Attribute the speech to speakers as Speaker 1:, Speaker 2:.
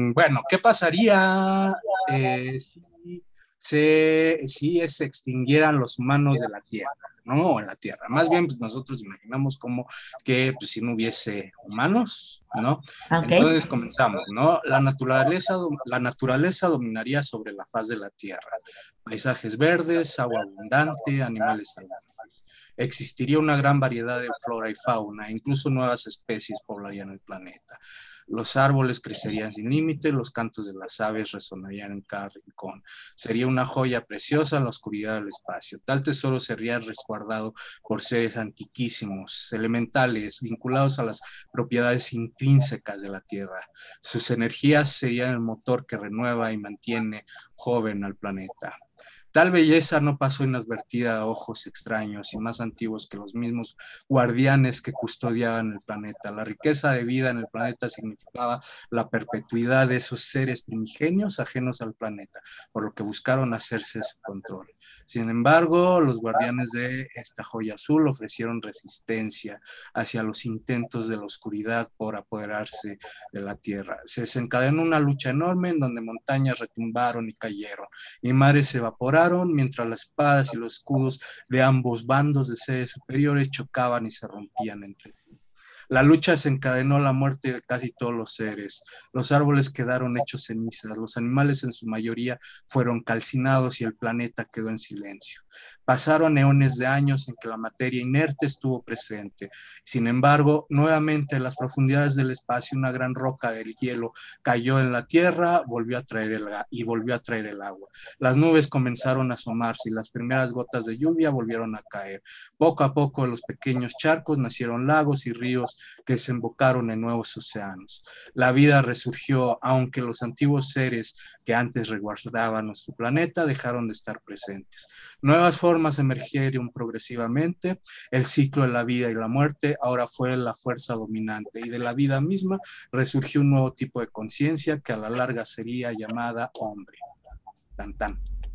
Speaker 1: Bueno, ¿qué pasaría si se extinguieran los humanos de la Tierra? ¿No? En la Tierra. Más bien, pues nosotros imaginamos como que pues, si no hubiese humanos, ¿no?
Speaker 2: Ok.
Speaker 1: Entonces comenzamos, ¿no? La naturaleza dominaría sobre la faz de la Tierra. Paisajes verdes, agua abundante, animales salvajes. Existiría una gran variedad de flora y fauna, incluso nuevas especies poblarían el planeta. Los árboles crecerían sin límite, los cantos de las aves resonarían en cada rincón. Sería una joya preciosa en la oscuridad del espacio. Tal tesoro sería resguardado por seres antiquísimos, elementales, vinculados a las propiedades intrínsecas de la Tierra. Sus energías serían el motor que renueva y mantiene joven al planeta. Tal belleza no pasó inadvertida a ojos extraños y más antiguos que los mismos guardianes que custodiaban el planeta. La riqueza de vida en el planeta significaba la perpetuidad de esos seres primigenios ajenos al planeta, por lo que buscaron hacerse de su control. Sin embargo, los guardianes de esta joya azul ofrecieron resistencia hacia los intentos de la oscuridad por apoderarse de la Tierra. Se desencadenó una lucha enorme en donde montañas retumbaron y cayeron y mares se evaporaron mientras las espadas y los escudos de ambos bandos de seres superiores chocaban y se rompían entre sí. La lucha desencadenó la muerte de casi todos los seres. Los árboles quedaron hechos cenizas, los animales en su mayoría fueron calcinados y el planeta quedó en silencio. Pasaron eones de años en que la materia inerte estuvo presente. Sin embargo, nuevamente en las profundidades del espacio, una gran roca del hielo cayó en la tierra, volvió a traer el agua. Las nubes comenzaron a asomarse y las primeras gotas de lluvia volvieron a caer. Poco a poco, en los pequeños charcos nacieron lagos y ríos que desembocaron en nuevos océanos. La vida resurgió, aunque los antiguos seres que antes resguardaban nuestro planeta dejaron de estar presentes. Nuevas formas emergieron progresivamente. El ciclo de la vida y la muerte ahora fue la fuerza dominante, y de la vida misma resurgió un nuevo tipo de conciencia que a la larga sería llamada hombre. Tan, tan.